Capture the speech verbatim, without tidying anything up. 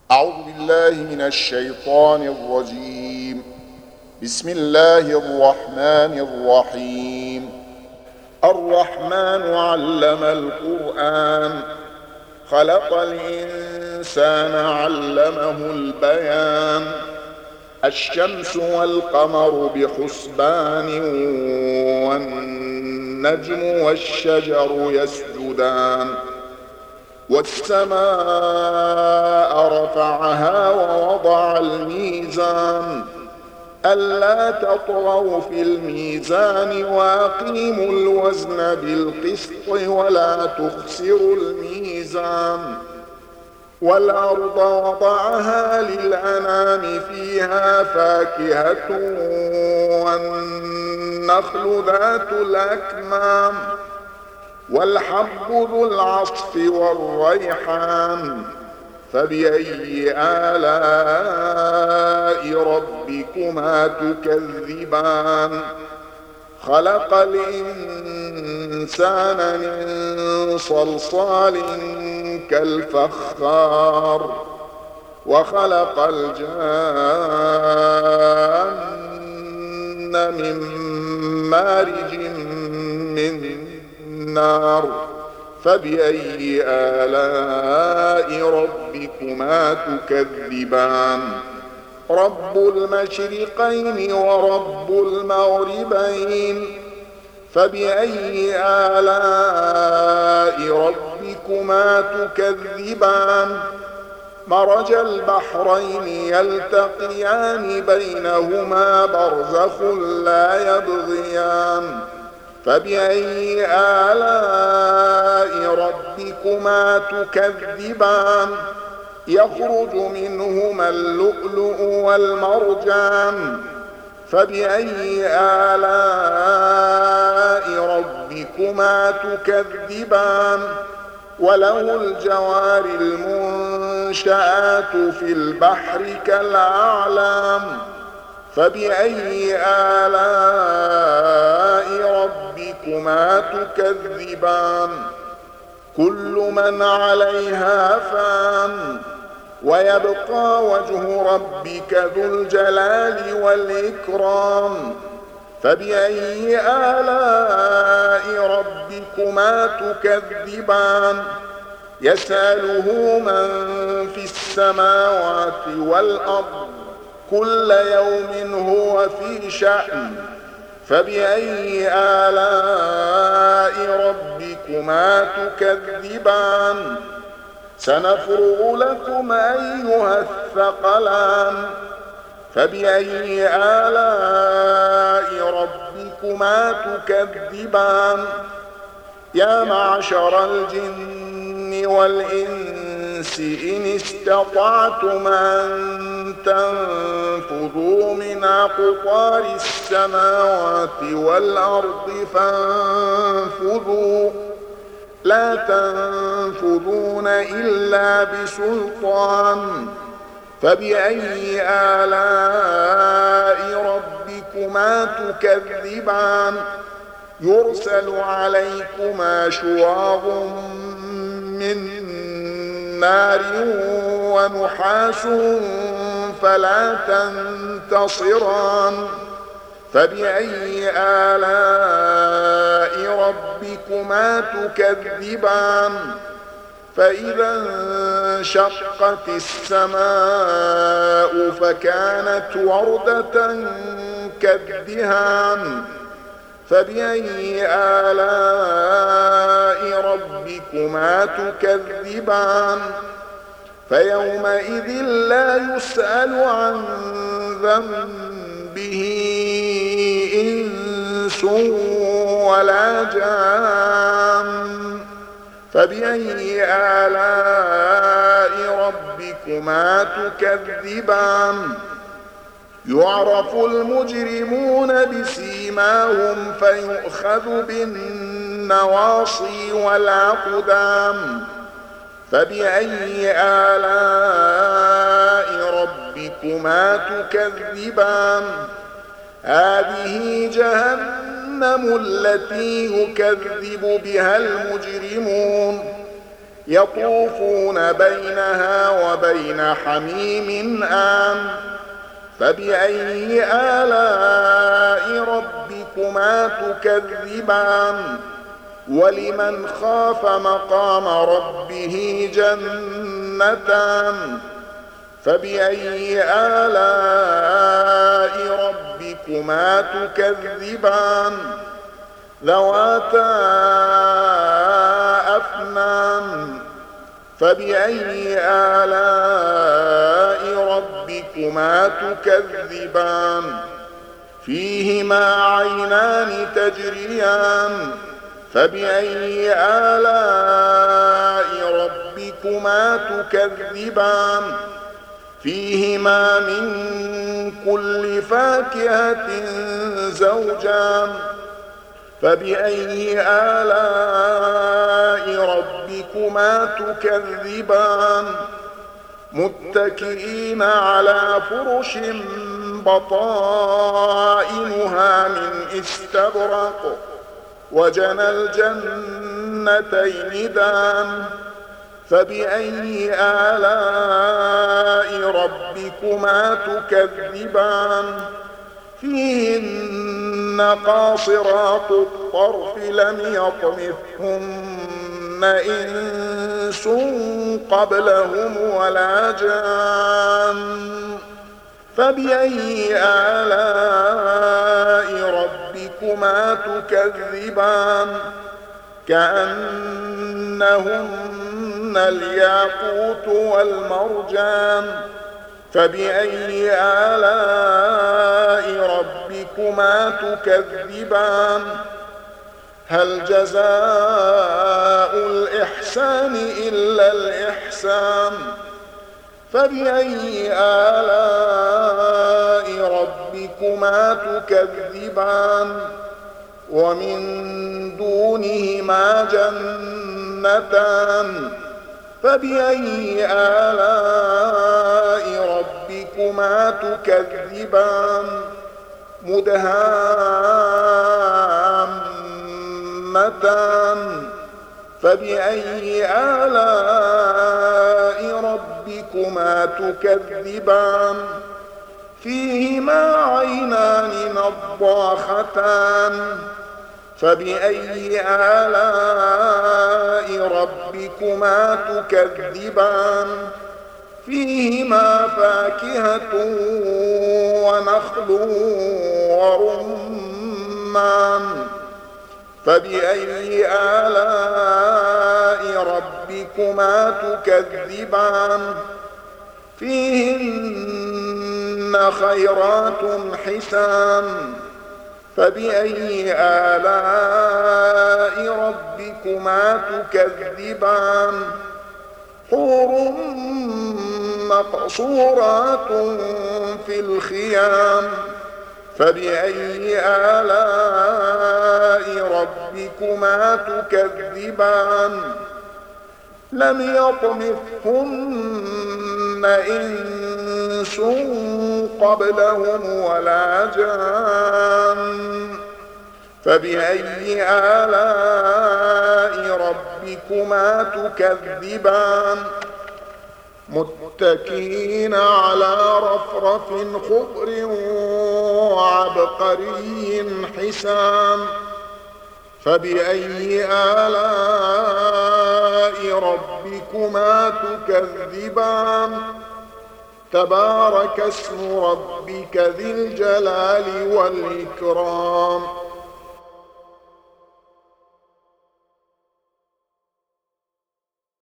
أعوذ بالله من الشيطان الرجيم. بسم الله الرحمن الرحيم. الرحمن علم القرآن، خلق الإنسان علمه البيان. الشمس والقمر بحسبان، والنجم والشجر يسجدان. والسماء رفعها ووضع الميزان، ألا تطغوا في الميزان وأقيموا الوزن بالقسط ولا تخسروا الميزان. والأرض وضعها للأنام، فيها فاكهة والنخل ذات الأكمام، والحب ذو العصف والريحان. فبأي آلاء ربكما تكذبان؟ خلق الإنسان من صلصال كالفخار، وخلق الجان من مارج من نار. فبأي آلاء ربكما تكذبان؟ رب المشرقين ورب المغربين. فبأي آلاء ربكما تكذبان؟ مرج البحرين يلتقيان، بينهما برزخ لا يبغيان. فبأي آلاء ربكما تكذبان؟ يخرج منهما اللؤلؤ والمرجان. فبأي آلاء ربكما تكذبان؟ وله الجوار المنشآت في البحر كالأعلام. فبأي آلاء ربكما تكذبان؟ كل من عليها فان، ويبقى وجه ربك ذو الجلال والإكرام. فبأي آلاء ربكما تكذبان؟ يسأله من في السماوات والأرض، كل يوم هو في شأن. فبأي آلاء ربكما تكذبان؟ سنفرغ لكم أيها الثقلان. فبأي آلاء ربكما تكذبان؟ يا معشر الجن والإنس، إن استطعتم أن تنفذوا من أقطار السماوات والأرض فانفذوا، لا تنفذون إلا بسلطان. فبأي آلاء ربكما تكذبان؟ يرسل عليكما شواظ من نار ونحاس فلا تنتصران. فبأي آلاء ربكما تكذبان؟ فإذا انشقت السماء فكانت وردة كالدهان. فبأي آلاء ربكما تكذبان؟ فيومئذ لا يسأل عن ذنبه إنس ولا جان. فبأي آلاء ربكما تكذبان؟ يعرف المجرمون بسيماهم، فيؤخذ بالنواصي والأقدام. فبأي آلاء ربكما تكذبان؟ هذه جهنم التي يكذب بها المجرمون، يطوفون بينها وبين حميم آن فبأي آلاء ربكما تكذبان ولمن خاف مقام ربه جنتان فبأي آلاء ربكما تكذبان ذواتا أفنان فبأي آلاء ربكما تكذبان فيهما عينان تجريان فبأي آلاء ربكما تكذبان فيهما من كل فاكهة زوجان فبأي آلاء ربكما تكذبان متكئين على فرش بطائنها من استبرق وجنى الجنتين دان فبأي آلاء ربكما تكذبان فيهن قاصرات الطرف لم يطمثهن إنس قبلهم ولا جان فبأي آلاء ربكما تكذبان كأنهن الياقوت والمرجان فبأي آلاء ربكما تكذبان هل جزاء الإحسان إلا الإحسان فبأي آلاء ربكما تكذبان ومن دونهما جنتان فبأي آلاء ربكما تكذبان مدهامتان فبأي آلاء ربكما تكذبان فيهما عينان نضاختان فبأي آلاء ربكما تكذبان فيهما فاكهة ونخل ورمان فبأي آلاء ربكما تكذبان فيهن خيرات حسان فبأي آلاء ربكما تكذبان حور مقصورات في الخيام فبأي آلاء ربكما تكذبان لم يطمثهن إنس قبلهم ولا جان فبأي آلاء ربكما تكذبان متكئين على رفرف خضر وعبقري حسان فبأي آلاء ربكما تكذبان تبارك اسم ربك ذي الجلال والإكرام